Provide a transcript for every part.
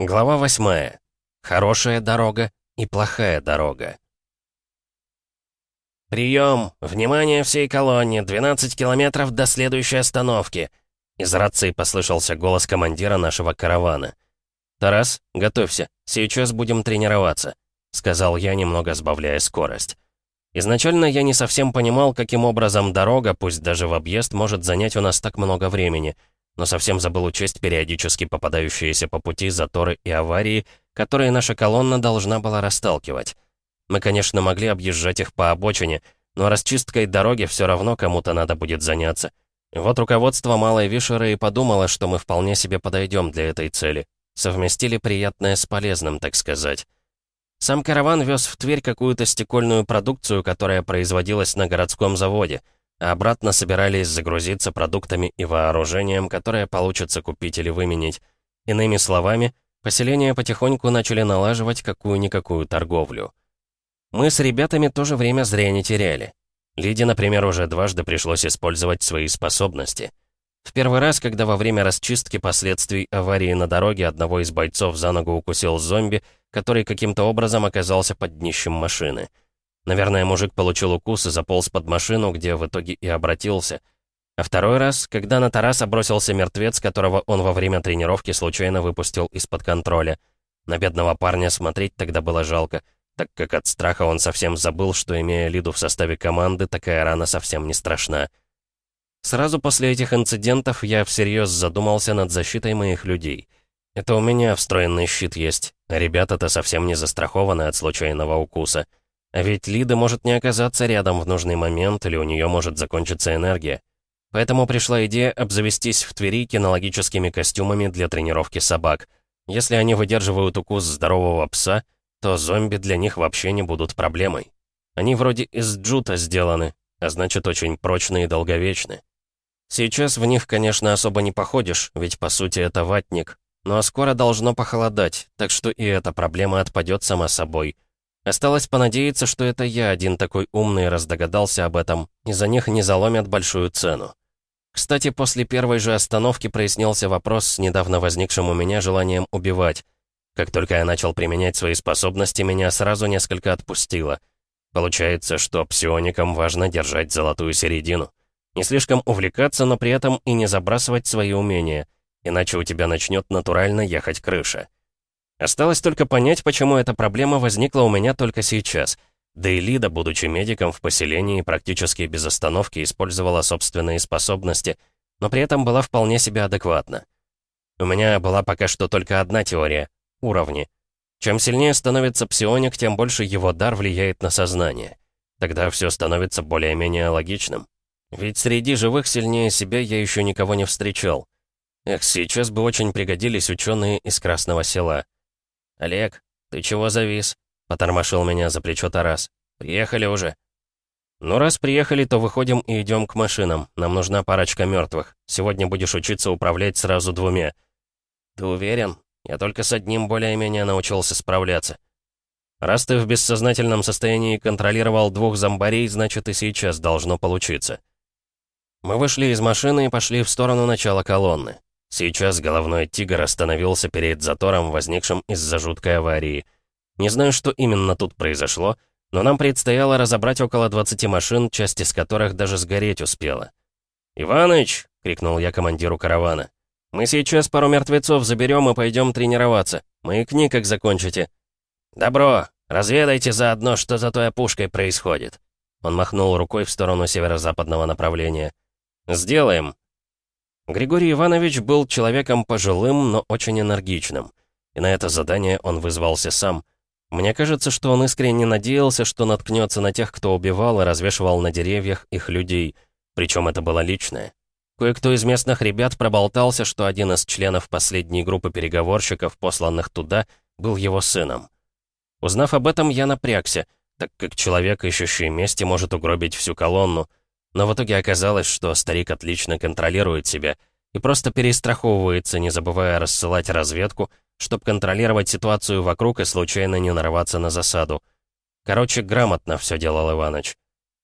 Глава 8. Хорошая дорога и плохая дорога. «Прием! Внимание всей колонне! 12 километров до следующей остановки!» Из рации послышался голос командира нашего каравана. «Тарас, готовься, сейчас будем тренироваться», — сказал я, немного сбавляя скорость. Изначально я не совсем понимал, каким образом дорога, пусть даже в объезд, может занять у нас так много времени, но совсем забыл учесть периодически попадающиеся по пути заторы и аварии, которые наша колонна должна была расталкивать. Мы, конечно, могли объезжать их по обочине, но расчисткой дороги все равно кому-то надо будет заняться. И вот руководство Малой Вишеры и подумало, что мы вполне себе подойдем для этой цели. Совместили приятное с полезным, так сказать. Сам караван вез в Тверь какую-то стекольную продукцию, которая производилась на городском заводе, а обратно собирались загрузиться продуктами и вооружением, которое получится купить или выменить. Иными словами, поселения потихоньку начали налаживать какую-никакую торговлю. Мы с ребятами тоже время зря не теряли. Лиде, например, уже дважды пришлось использовать свои способности. В первый раз, когда во время расчистки последствий аварии на дороге одного из бойцов за ногу укусил зомби, который каким-то образом оказался под днищем машины. Наверное, мужик получил укус и заполз под машину, где в итоге и обратился. А второй раз, когда на Тараса бросился мертвец, которого он во время тренировки случайно выпустил из-под контроля. На бедного парня смотреть тогда было жалко, так как от страха он совсем забыл, что, имея Лиду в составе команды, такая рана совсем не страшна. Сразу после этих инцидентов я всерьез задумался над защитой моих людей. Это у меня встроенный щит есть, а ребята-то совсем не застрахованы от случайного укуса. А ведь Лида может не оказаться рядом в нужный момент, или у нее может закончиться энергия. Поэтому пришла идея обзавестись в Твери кинологическими костюмами для тренировки собак. Если они выдерживают укус здорового пса, то зомби для них вообще не будут проблемой. Они вроде из джута сделаны, а значит очень прочные и долговечны. Сейчас в них, конечно, особо не походишь, ведь по сути это ватник. Но скоро должно похолодать, так что и эта проблема отпадет сама собой. Осталось понадеяться, что это я один такой умный раз догадался об этом, и за них не заломят большую цену. Кстати, после первой же остановки прояснился вопрос с недавно возникшим у меня желанием убивать. Как только я начал применять свои способности, меня сразу несколько отпустило. Получается, что псионикам важно держать золотую середину. Не слишком увлекаться, но при этом и не забрасывать свои умения, иначе у тебя начнет натурально ехать крыша. Осталось только понять, почему эта проблема возникла у меня только сейчас. Да и Лида, будучи медиком в поселении, практически без остановки использовала собственные способности, но при этом была вполне себе адекватна. У меня была пока что только одна теория — уровни. Чем сильнее становится псионик, тем больше его дар влияет на сознание. Тогда все становится более-менее логичным. Ведь среди живых сильнее себя я еще никого не встречал. Эх, сейчас бы очень пригодились ученые из Красного Села. «Олег, ты чего завис?» — потормошил меня за плечо Тарас. «Приехали уже». «Ну, раз приехали, то выходим и идем к машинам. Нам нужна парочка мертвых. Сегодня будешь учиться управлять сразу двумя». «Ты уверен? Я только с одним более-менее научился справляться». «Раз ты в бессознательном состоянии контролировал двух зомбарей, значит и сейчас должно получиться». Мы вышли из машины и пошли в сторону начала колонны. Сейчас головной тигр остановился перед затором, возникшим из-за жуткой аварии. Не знаю, что именно тут произошло, но нам предстояло разобрать около 20 машин, часть из которых даже сгореть успела. «Иваныч!» — крикнул я командиру каравана. «Мы сейчас пару мертвецов заберем и пойдем тренироваться. Маякни, как закончите». «Добро! Разведайте заодно, что за той опушкой происходит». Он махнул рукой в сторону северо-западного направления. «Сделаем». Григорий Иванович был человеком пожилым, но очень энергичным. И на это задание он вызвался сам. Мне кажется, что он искренне надеялся, что наткнется на тех, кто убивал и развешивал на деревьях их людей. Причем это было личное. Кое-кто из местных ребят проболтался, что один из членов последней группы переговорщиков, посланных туда, был его сыном. Узнав об этом, я напрягся, так как человек, ищущий мести, может угробить всю колонну. Но в итоге оказалось, что старик отлично контролирует себя и просто перестраховывается, не забывая рассылать разведку, чтобы контролировать ситуацию вокруг и случайно не нарваться на засаду. Короче, грамотно все делал Иваныч.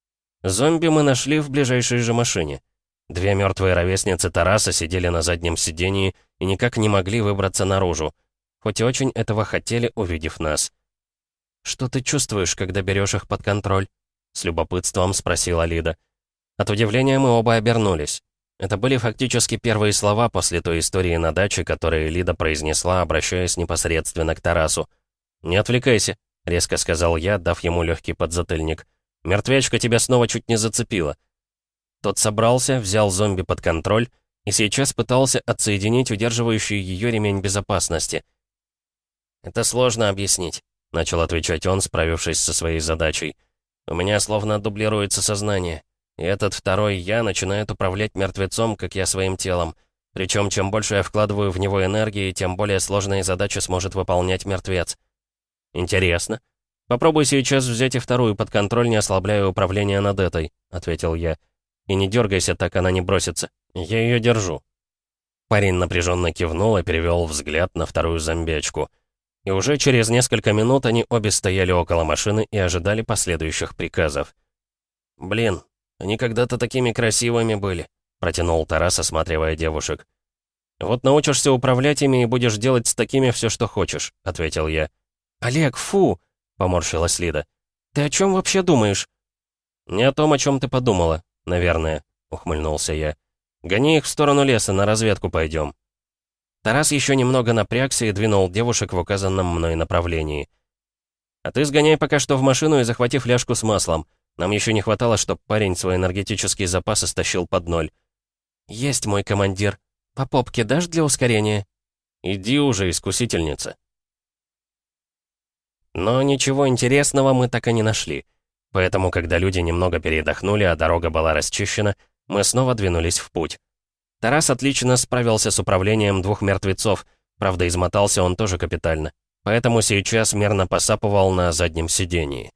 Зомби мы нашли в ближайшей же машине. Две мертвые ровесницы Тараса сидели на заднем сидении и никак не могли выбраться наружу. хоть и очень этого хотели, увидев нас. «Что ты чувствуешь, когда берешь их под контроль?» — с любопытством спросила Лида. От удивления мы оба обернулись. Это были фактически первые слова после той истории на даче, которые Лида произнесла, обращаясь непосредственно к Тарасу. «Не отвлекайся», — резко сказал я, дав ему легкий подзатыльник. «Мертвячка тебя снова чуть не зацепила». Тот собрался, взял зомби под контроль и сейчас пытался отсоединить удерживающий ее ремень безопасности. «Это сложно объяснить», — начал отвечать он, справившись со своей задачей. «У меня словно дублируется сознание, и этот второй я начинает управлять мертвецом, как я своим телом. Причем, чем больше я вкладываю в него энергии, тем более сложные задачи сможет выполнять мертвец». «Интересно. Попробуй сейчас взять и вторую под контроль, не ослабляя управление над этой», — ответил я. «И не дергайся, так она не бросится. Я ее держу». Парень напряженно кивнул и перевел взгляд на вторую зомбячку. И уже через несколько минут они обе стояли около машины и ожидали последующих приказов. «Блин, они когда-то такими красивыми были», — протянул Тарас, осматривая девушек. «Вот научишься управлять ими и будешь делать с такими все, что хочешь», — ответил я. «Олег, фу!» — поморщилась Лида. «Ты о чем вообще думаешь?» «Не о том, о чем ты подумала, наверное», — ухмыльнулся я. «Гони их в сторону леса, на разведку пойдем». Тарас еще немного напрягся и двинул девушек в указанном мной направлении. «А ты сгоняй пока что в машину и захвати фляжку с маслом. Нам еще не хватало, чтобы парень свой энергетический запас истощил под ноль». «Есть, мой командир. По попке дашь для ускорения?» «Иди уже, искусительница». Но ничего интересного мы так и не нашли. Поэтому, когда люди немного передохнули, а дорога была расчищена, мы снова двинулись в путь. Тарас отлично справился с управлением двух мертвецов, правда, измотался он тоже капитально, поэтому сейчас мерно посапывал на заднем сидении.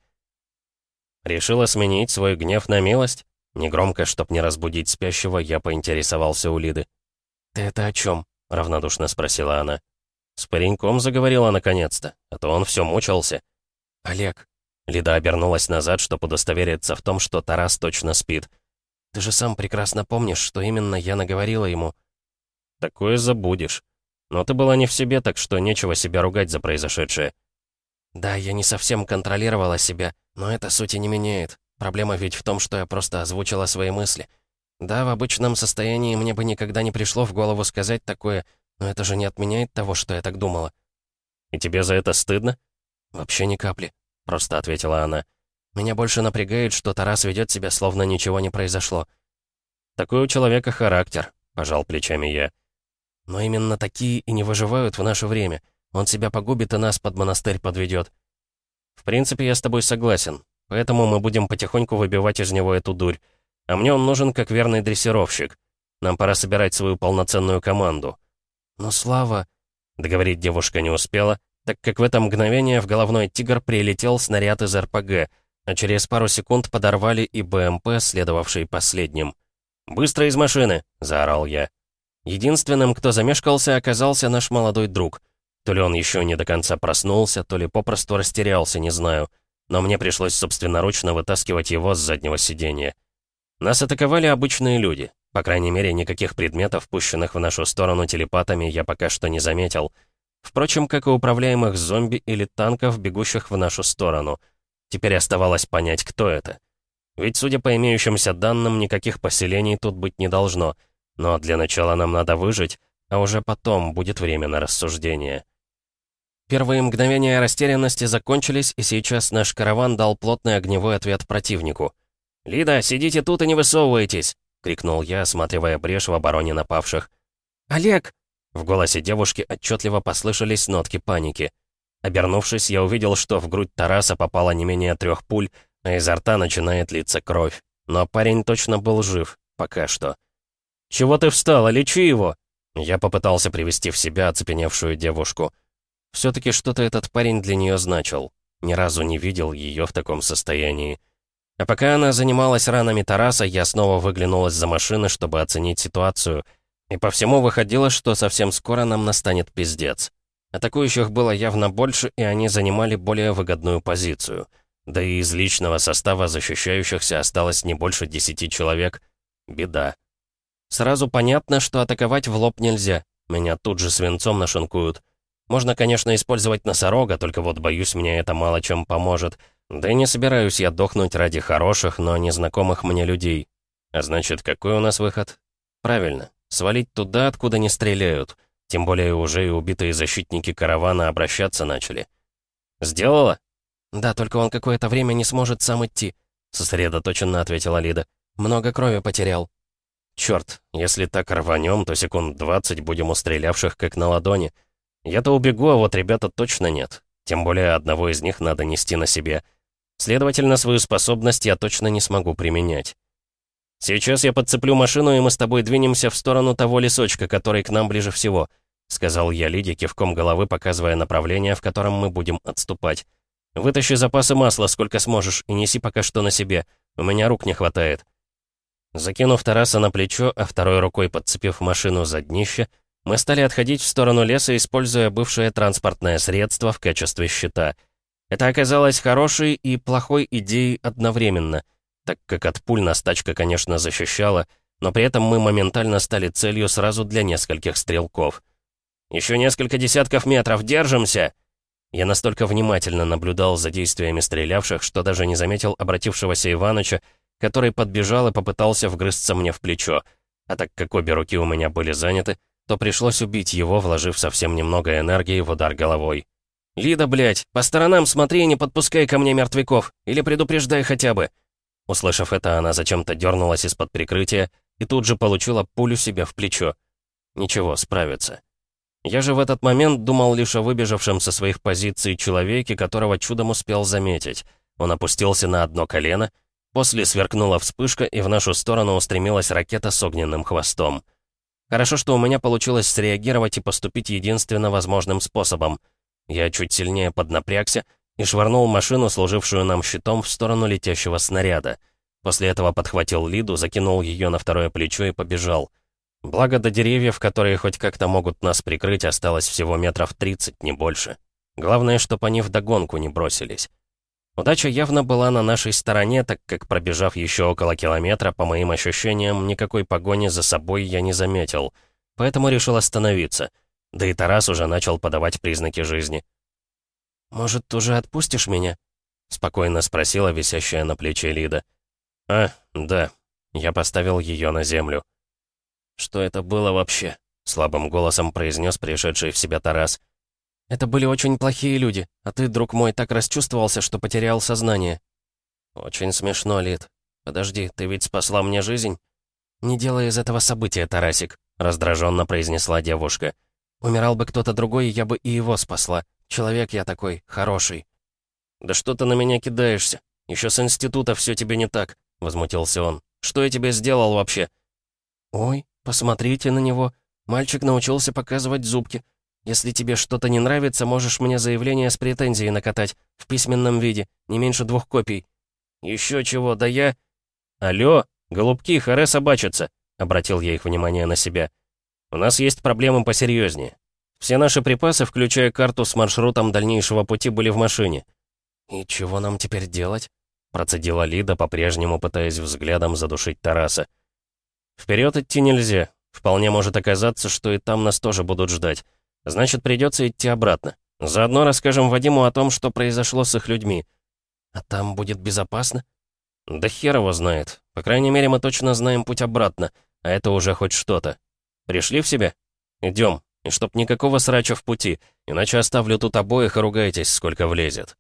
Решила сменить свой гнев на милость? Негромко, чтоб не разбудить спящего, я поинтересовался у Лиды. «Ты это о чем?» — равнодушно спросила она. С пареньком заговорила наконец-то, а то он все мучился. «Олег», — Лида обернулась назад, чтобы удостовериться в том, что Тарас точно спит. «Ты же сам прекрасно помнишь, что именно я наговорила ему». «Такое забудешь. Но ты была не в себе, так что нечего себя ругать за произошедшее». «Да, я не совсем контролировала себя, но это сути не меняет. Проблема ведь в том, что я просто озвучила свои мысли. Да, в обычном состоянии мне бы никогда не пришло в голову сказать такое, но это же не отменяет того, что я так думала». «И тебе за это стыдно?» «Вообще ни капли», — просто ответила она. «Меня больше напрягает, что Тарас ведет себя, словно ничего не произошло». «Такой у человека характер», — пожал плечами я. «Но именно такие и не выживают в наше время. Он себя погубит и нас под монастырь подведет». «В принципе, я с тобой согласен. Поэтому мы будем потихоньку выбивать из него эту дурь. А мне он нужен как верный дрессировщик. Нам пора собирать свою полноценную команду». «Но Слава...» Договорить девушка не успела, так как в это мгновение в головной «Тигр» прилетел снаряд из РПГ, а через пару секунд подорвали и БМП, следовавший последним. «Быстро из машины!» — заорал я. Единственным, кто замешкался, оказался наш молодой друг. То ли он еще не до конца проснулся, то ли попросту растерялся, не знаю. Но мне пришлось собственноручно вытаскивать его с заднего сиденья. Нас атаковали обычные люди. По крайней мере, никаких предметов, пущенных в нашу сторону телепатами, я пока что не заметил. Впрочем, как и управляемых зомби или танков, бегущих в нашу сторону. Теперь оставалось понять, кто это. Ведь, судя по имеющимся данным, никаких поселений тут быть не должно. Но для начала нам надо выжить, а уже потом будет время на рассуждение. Первые мгновения растерянности закончились, и сейчас наш караван дал плотный огневой ответ противнику. «Лида, сидите тут и не высовывайтесь!» — крикнул я, осматривая брешь в обороне напавших. «Олег!» — в голосе девушки отчетливо послышались нотки паники. Обернувшись, я увидел, что в грудь Тараса попало не менее 3 пуль, а изо рта начинает литься кровь. Но парень точно был жив, пока что. «Чего ты встала? Лечи его!» Я попытался привести в себя оцепеневшую девушку. Все-таки что-то этот парень для нее значил. Ни разу не видел ее в таком состоянии. А пока она занималась ранами Тараса, я снова выглянул из-за машины, чтобы оценить ситуацию. И по всему выходило, что совсем скоро нам настанет пиздец. Атакующих было явно больше, и они занимали более выгодную позицию. Да и из личного состава защищающихся осталось не больше 10 человек. Беда. Сразу понятно, что атаковать в лоб нельзя. Меня тут же свинцом нашинкуют. Можно, конечно, использовать носорога, только вот, боюсь, мне это мало чем поможет. Да и не собираюсь я дохнуть ради хороших, но незнакомых мне людей. А значит, какой у нас выход? Правильно, свалить туда, откуда не стреляют. Тем более уже и убитые защитники каравана обращаться начали. «Сделала?» «Да, только он какое-то время не сможет сам идти», — сосредоточенно ответила Лида. «Много крови потерял». «Чёрт, если так рванем, то секунд 20 будем у стрелявших как на ладони. Я-то убегу, а вот ребята точно нет. Тем более одного из них надо нести на себе. Следовательно, свою способность я точно не смогу применять. Сейчас я подцеплю машину, и мы с тобой двинемся в сторону того лесочка, который к нам ближе всего», — сказал я Лиде, кивком головы показывая направление, в котором мы будем отступать. «Вытащи запасы масла, сколько сможешь, и неси пока что на себе. У меня рук не хватает». Закинув Тараса на плечо, а второй рукой подцепив машину за днище, мы стали отходить в сторону леса, используя бывшее транспортное средство в качестве щита. Это оказалось хорошей и плохой идеей одновременно, так как от пуль нас тачка, конечно, защищала, но при этом мы моментально стали целью сразу для нескольких стрелков. «Еще несколько десятков метров, держимся!» Я настолько внимательно наблюдал за действиями стрелявших, что даже не заметил обратившегося Иваныча, который подбежал и попытался вгрызться мне в плечо. А так как обе руки у меня были заняты, то пришлось убить его, вложив совсем немного энергии в удар головой. «Лида, блядь, по сторонам смотри и не подпускай ко мне мертвяков, или предупреждай хотя бы!» Услышав это, она зачем-то дернулась из-под прикрытия и тут же получила пулю себе в плечо. Ничего, справится. Я же в этот момент думал лишь о выбежавшем со своих позиций человеке, которого чудом успел заметить. Он опустился на одно колено, после сверкнула вспышка, и в нашу сторону устремилась ракета с огненным хвостом. Хорошо, что у меня получилось среагировать и поступить единственно возможным способом. Я чуть сильнее поднапрягся и швырнул машину, служившую нам щитом, в сторону летящего снаряда. После этого подхватил Лиду, закинул ее на второе плечо и побежал. Благо, до деревьев, которые хоть как-то могут нас прикрыть, осталось всего метров 30, не больше. Главное, чтоб они вдогонку не бросились. Удача явно была на нашей стороне, так как, пробежав еще около километра, по моим ощущениям, никакой погони за собой я не заметил. Поэтому решил остановиться. Да и Тарас уже начал подавать признаки жизни. «Может, уже отпустишь меня?» — спокойно спросила висящая на плече Лида. «А, да». Я поставил ее на землю. «Что это было вообще?» — слабым голосом произнес пришедший в себя Тарас. «Это были очень плохие люди, а ты, друг мой, так расчувствовался, что потерял сознание». «Очень смешно, Лид. Подожди, ты ведь спасла мне жизнь?» «Не делай из этого события, Тарасик», — раздраженно произнесла девушка. «Умирал бы кто-то другой, я бы и его спасла. Человек я такой, хороший». «Да что ты на меня кидаешься? Еще с института все тебе не так», — возмутился он. «Что я тебе сделал вообще?» «Ой, посмотрите на него. Мальчик научился показывать зубки. Если тебе что-то не нравится, можешь мне заявление с претензией накатать. В письменном виде. Не меньше 2 копий». «Еще чего, да я...» «Алло, голубки, харе собачатся», — обратил я их внимание на себя. «У нас есть проблемы посерьезнее. Все наши припасы, включая карту с маршрутом дальнейшего пути, были в машине». «И чего нам теперь делать?» — процедила Лида, по-прежнему пытаясь взглядом задушить Тараса. «Вперед идти нельзя. Вполне может оказаться, что и там нас тоже будут ждать. Значит, придется идти обратно. Заодно расскажем Вадиму о том, что произошло с их людьми». «А там будет безопасно?» «Да хер его знает. По крайней мере, мы точно знаем путь обратно, а это уже хоть что-то. Пришли в себя? Идем. И чтоб никакого срача в пути, иначе оставлю тут обоих и ругайтесь, сколько влезет».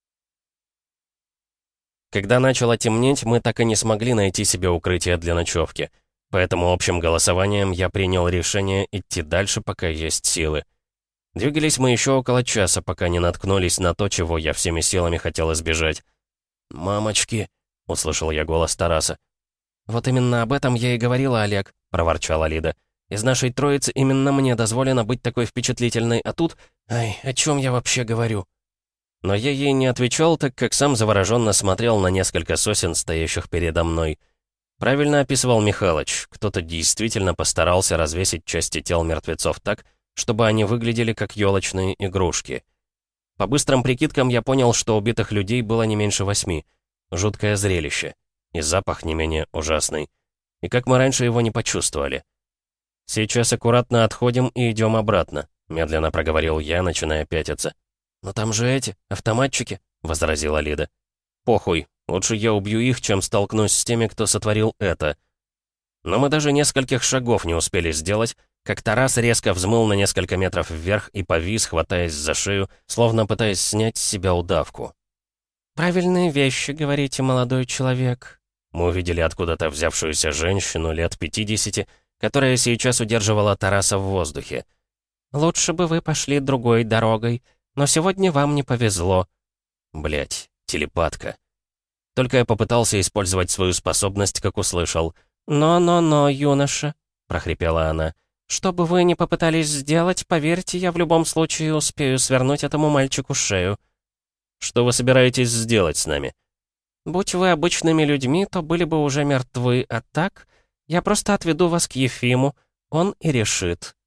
Когда начало темнеть, мы так и не смогли найти себе укрытие для ночевки. Поэтому общим голосованием я принял решение идти дальше, пока есть силы. Двигались мы еще около часа, пока не наткнулись на то, чего я всеми силами хотел избежать. «Мамочки!» — услышал я голос Тараса. «Вот именно об этом я и говорила, Олег», — проворчала Лида. «Из нашей троицы именно мне дозволено быть такой впечатлительной, а тут... Ай, о чем я вообще говорю?» Но я ей не отвечал, так как сам завороженно смотрел на несколько сосен, стоящих передо мной. Правильно описывал Михалыч, кто-то действительно постарался развесить части тел мертвецов так, чтобы они выглядели как елочные игрушки. По быстрым прикидкам я понял, что убитых людей было не меньше 8. Жуткое зрелище. И запах не менее ужасный. И как мы раньше его не почувствовали. «Сейчас аккуратно отходим и идем обратно», медленно проговорил я, начиная пятиться. «Но там же эти, автоматчики», — возразила Лида. «Похуй, лучше я убью их, чем столкнусь с теми, кто сотворил это». Но мы даже нескольких шагов не успели сделать, как Тарас резко взмыл на несколько метров вверх и повис, хватаясь за шею, словно пытаясь снять с себя удавку. «Правильные вещи, говорите, молодой человек». Мы увидели откуда-то взявшуюся женщину лет 50, которая сейчас удерживала Тараса в воздухе. «Лучше бы вы пошли другой дорогой, но сегодня вам не повезло». Блять, телепатка. Только я попытался использовать свою способность, как услышал. «Но-но-но, юноша», — прохрипела она. «Что бы вы ни попытались сделать, поверьте, я в любом случае успею свернуть этому мальчику шею». «Что вы собираетесь сделать с нами?» «Будь вы обычными людьми, то были бы уже мертвы, а так я просто отведу вас к Ефиму, он и решит».